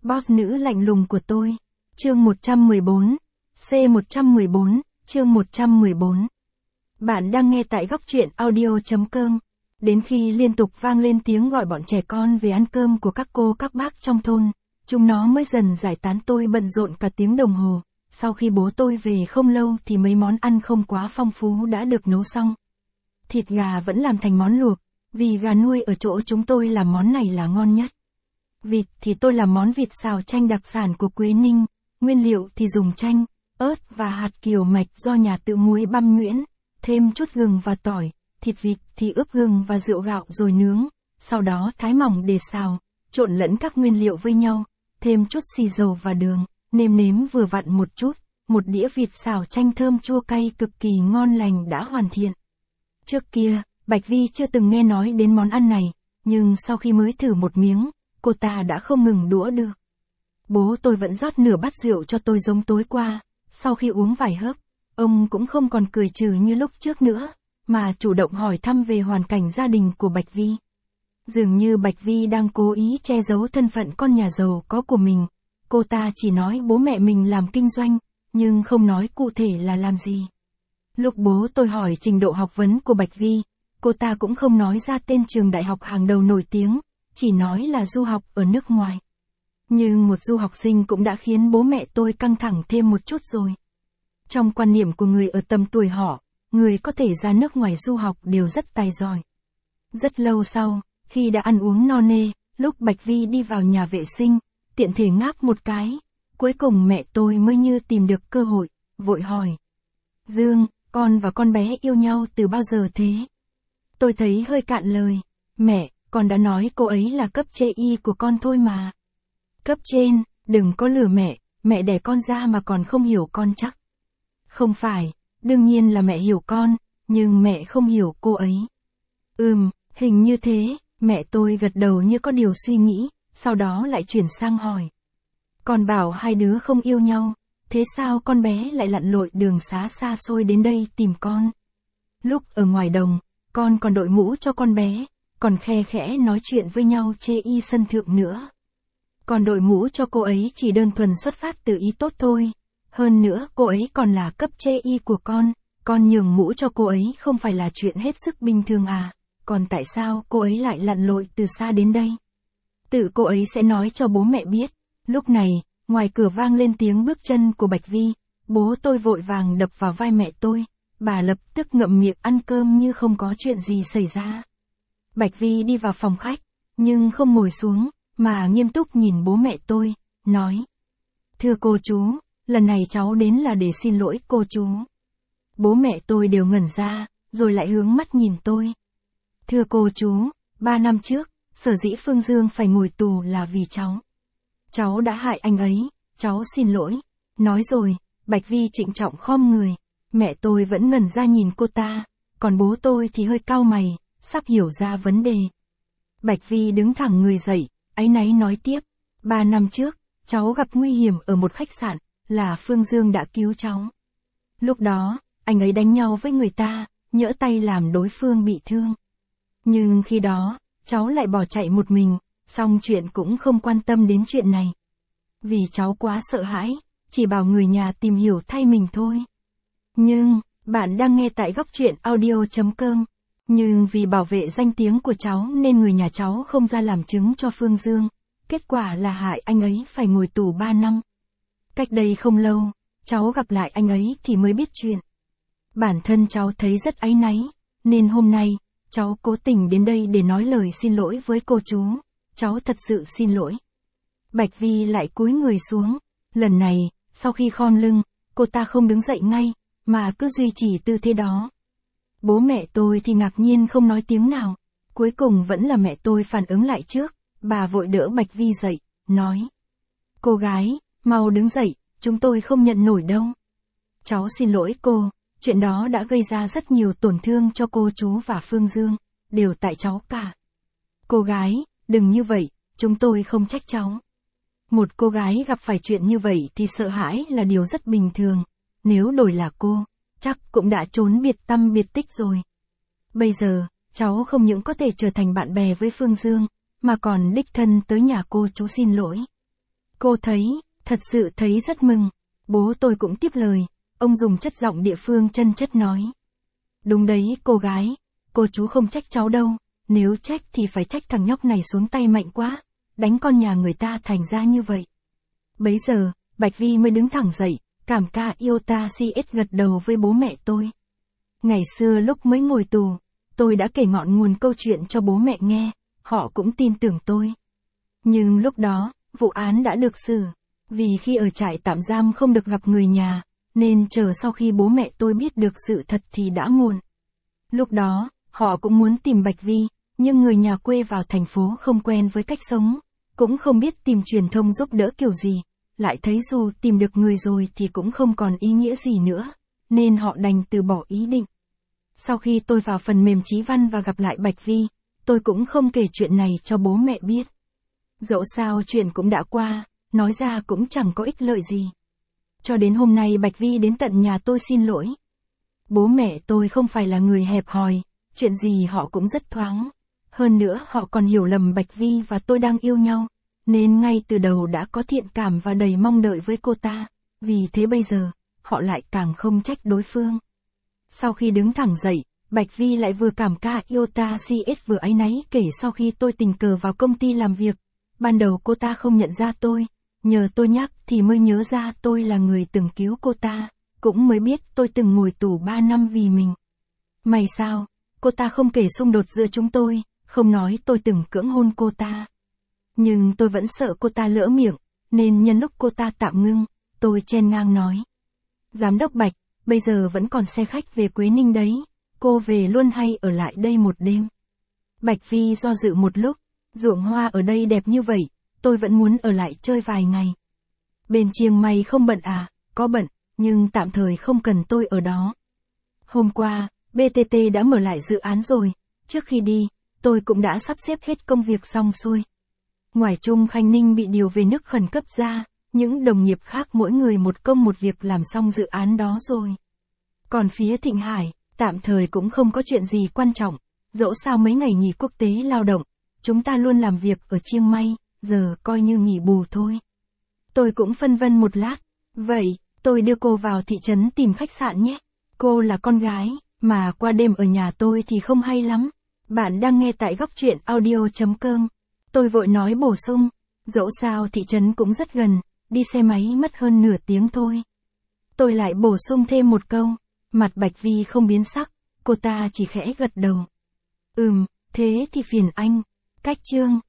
Boss nữ lạnh lùng của tôi. Chương 114. C114, chương 114. Bạn đang nghe tại góc truyện audio.com. Đến khi liên tục vang lên tiếng gọi bọn trẻ con về ăn cơm của các cô các bác trong thôn, chúng nó mới dần giải tán. Tôi bận rộn cả tiếng đồng hồ. Sau khi bố tôi về không lâu thì mấy món ăn không quá phong phú đã được nấu xong. Thịt gà vẫn làm thành món luộc, vì gà nuôi ở chỗ chúng tôi làm món này là ngon nhất. Vịt thì tôi làm món vịt xào chanh đặc sản của Quế Ninh, nguyên liệu thì dùng chanh, ớt và hạt kiều mạch do nhà tự muối băm nhuyễn, thêm chút gừng và tỏi. Thịt vịt thì ướp gừng và rượu gạo rồi nướng, sau đó thái mỏng để xào, trộn lẫn các nguyên liệu với nhau, thêm chút xì dầu và đường, nêm nếm vừa vặn một chút. Một đĩa vịt xào chanh thơm chua cay cực kỳ ngon lành đã hoàn thiện. Trước kia, Bạch Vi chưa từng nghe nói đến món ăn này, nhưng sau khi mới thử một miếng, cô ta đã không ngừng đũa được. Bố tôi vẫn rót nửa bát rượu cho tôi giống tối qua, sau khi uống vài hớp, ông cũng không còn cười trừ như lúc trước nữa, mà chủ động hỏi thăm về hoàn cảnh gia đình của Bạch Vi. Dường như Bạch Vi đang cố ý che giấu thân phận con nhà giàu có của mình, cô ta chỉ nói bố mẹ mình làm kinh doanh, nhưng không nói cụ thể là làm gì. Lúc bố tôi hỏi trình độ học vấn của Bạch Vi, cô ta cũng không nói ra tên trường đại học hàng đầu nổi tiếng, chỉ nói là du học ở nước ngoài. Nhưng một du học sinh cũng đã khiến bố mẹ tôi căng thẳng thêm một chút rồi. Trong quan niệm của người ở tầm tuổi họ, người có thể ra nước ngoài du học đều rất tài giỏi. Rất lâu sau, khi đã ăn uống no nê, lúc Bạch Vi đi vào nhà vệ sinh, tiện thể ngáp một cái, cuối cùng mẹ tôi mới như tìm được cơ hội, vội hỏi. Dương, con và con bé yêu nhau từ bao giờ thế? Tôi thấy hơi cạn lời. Mẹ, con đã nói cô ấy là cấp chê y của con thôi mà. Cấp trên, đừng có lừa mẹ đẻ con ra mà còn không hiểu con chắc. Không phải, đương nhiên là mẹ hiểu con, nhưng mẹ không hiểu cô ấy. Hình như thế, mẹ tôi gật đầu như có điều suy nghĩ, sau đó lại chuyển sang hỏi. Con bảo hai đứa không yêu nhau, thế sao con bé lại lặn lội đường xá xa xôi đến đây tìm con? Lúc ở ngoài đồng, con còn đội mũ cho con bé, còn khe khẽ nói chuyện với nhau chê y sân thượng nữa. Con đội mũ cho cô ấy chỉ đơn thuần xuất phát từ ý tốt thôi. Hơn nữa cô ấy còn là cấp chê y của con nhường mũ cho cô ấy không phải là chuyện hết sức bình thường à? Còn tại sao cô ấy lại lặn lội từ xa đến đây? Tự cô ấy sẽ nói cho bố mẹ biết. Lúc này, ngoài cửa vang lên tiếng bước chân của Bạch Vi, bố tôi vội vàng đập vào vai mẹ tôi, bà lập tức ngậm miệng ăn cơm như không có chuyện gì xảy ra. Bạch Vi đi vào phòng khách, nhưng không ngồi xuống, mà nghiêm túc nhìn bố mẹ tôi, nói. Thưa cô chú, lần này cháu đến là để xin lỗi cô chú. Bố mẹ tôi đều ngẩn ra, rồi lại hướng mắt nhìn tôi. Thưa cô chú, 3 năm trước, sở dĩ Phương Dương phải ngồi tù là vì cháu. Cháu đã hại anh ấy, cháu xin lỗi. Nói rồi, Bạch Vi trịnh trọng khom người. Mẹ tôi vẫn ngẩn ra nhìn cô ta, còn bố tôi thì hơi cau mày, sắp hiểu ra vấn đề. Bạch Vi đứng thẳng người dậy, áy náy nói tiếp. 3 năm trước, cháu gặp nguy hiểm ở một khách sạn, là Phương Dương đã cứu cháu. Lúc đó, anh ấy đánh nhau với người ta, nhỡ tay làm đối phương bị thương. Nhưng khi đó, cháu lại bỏ chạy một mình, xong chuyện cũng không quan tâm đến chuyện này. Vì cháu quá sợ hãi, chỉ bảo người nhà tìm hiểu thay mình thôi. Nhưng, bạn đang nghe tại góc truyện audio.com. Nhưng vì bảo vệ danh tiếng của cháu nên người nhà cháu không ra làm chứng cho Phương Dương. Kết quả là hại anh ấy phải ngồi tù 3 năm. Cách đây không lâu, cháu gặp lại anh ấy thì mới biết chuyện. Bản thân cháu thấy rất áy náy, nên hôm nay, cháu cố tình đến đây để nói lời xin lỗi với cô chú. Cháu thật sự xin lỗi. Bạch Vi lại cúi người xuống. Lần này, sau khi khom lưng, cô ta không đứng dậy ngay, mà cứ duy trì tư thế đó. Bố mẹ tôi thì ngạc nhiên không nói tiếng nào. Cuối cùng vẫn là mẹ tôi phản ứng lại trước. Bà vội đỡ Bạch Vi dậy, nói. Cô gái, mau đứng dậy, chúng tôi không nhận nổi đâu. Cháu xin lỗi cô, chuyện đó đã gây ra rất nhiều tổn thương cho cô chú và Phương Dương, đều tại cháu cả. Cô gái, đừng như vậy, chúng tôi không trách cháu. Một cô gái gặp phải chuyện như vậy thì sợ hãi là điều rất bình thường. Nếu đổi là cô, chắc cũng đã trốn biệt tăm biệt tích rồi. Bây giờ, cháu không những có thể trở thành bạn bè với Phương Dương, mà còn đích thân tới nhà cô chú xin lỗi. Cô thấy, thật sự thấy rất mừng. Bố tôi cũng tiếp lời, ông dùng chất giọng địa phương chân chất nói. Đúng đấy cô gái, cô chú không trách cháu đâu, nếu trách thì phải trách thằng nhóc này xuống tay mạnh quá, đánh con nhà người ta thành ra như vậy. Bấy giờ, Bạch Vi mới đứng thẳng dậy, cảm ca Iota CS gật đầu với bố mẹ tôi. Ngày xưa lúc mới ngồi tù, tôi đã kể ngọn nguồn câu chuyện cho bố mẹ nghe, họ cũng tin tưởng tôi. Nhưng lúc đó, vụ án đã được xử, vì khi ở trại tạm giam không được gặp người nhà, nên chờ sau khi bố mẹ tôi biết được sự thật thì đã muộn. Lúc đó, họ cũng muốn tìm Bạch Vi, nhưng người nhà quê vào thành phố không quen với cách sống, cũng không biết tìm truyền thông giúp đỡ kiểu gì, lại thấy dù tìm được người rồi thì cũng không còn ý nghĩa gì nữa, nên họ đành từ bỏ ý định. Sau khi tôi vào phần mềm Chí Văn và gặp lại Bạch Vi, tôi cũng không kể chuyện này cho bố mẹ biết. Dẫu sao chuyện cũng đã qua, nói ra cũng chẳng có ích lợi gì. Cho đến hôm nay Bạch Vi đến tận nhà tôi xin lỗi. Bố mẹ tôi không phải là người hẹp hòi, chuyện gì họ cũng rất thoáng. Hơn nữa họ còn hiểu lầm Bạch Vi và tôi đang yêu nhau, nên ngay từ đầu đã có thiện cảm và đầy mong đợi với cô ta, vì thế bây giờ, họ lại càng không trách đối phương. Sau khi đứng thẳng dậy, Bạch Vi lại vừa cảm ca Iota CS vừa áy náy kể sau khi tôi tình cờ vào công ty làm việc. Ban đầu cô ta không nhận ra tôi, nhờ tôi nhắc thì mới nhớ ra tôi là người từng cứu cô ta, cũng mới biết tôi từng ngồi tù 3 năm vì mình. May sao, cô ta không kể xung đột giữa chúng tôi, không nói tôi từng cưỡng hôn cô ta. Nhưng tôi vẫn sợ cô ta lỡ miệng, nên nhân lúc cô ta tạm ngưng, tôi chen ngang nói. Giám đốc Bạch, bây giờ vẫn còn xe khách về Quế Ninh đấy, cô về luôn hay ở lại đây một đêm? Bạch Vi do dự một lúc, ruộng hoa ở đây đẹp như vậy, tôi vẫn muốn ở lại chơi vài ngày. Bên Chiang Mai không bận à? Có bận, nhưng tạm thời không cần tôi ở đó. Hôm qua, BTT đã mở lại dự án rồi, trước khi đi, tôi cũng đã sắp xếp hết công việc xong xuôi. Ngoài Trung Khanh Ninh bị điều về nước khẩn cấp ra, những đồng nghiệp khác mỗi người một công một việc làm xong dự án đó rồi. Còn phía Thịnh Hải, tạm thời cũng không có chuyện gì quan trọng, dẫu sao mấy ngày nghỉ quốc tế lao động, chúng ta luôn làm việc ở Chiang Mai, giờ coi như nghỉ bù thôi. Tôi cũng phân vân một lát, vậy, tôi đưa cô vào thị trấn tìm khách sạn nhé. Cô là con gái, mà qua đêm ở nhà tôi thì không hay lắm. Bạn đang nghe tại góc truyện audio.com. Tôi vội nói bổ sung, dẫu sao thị trấn cũng rất gần, đi xe máy mất hơn nửa tiếng thôi. Tôi lại bổ sung thêm một câu, mặt Bạch Vi không biến sắc, cô ta chỉ khẽ gật đầu. Thế thì phiền anh. Cách chương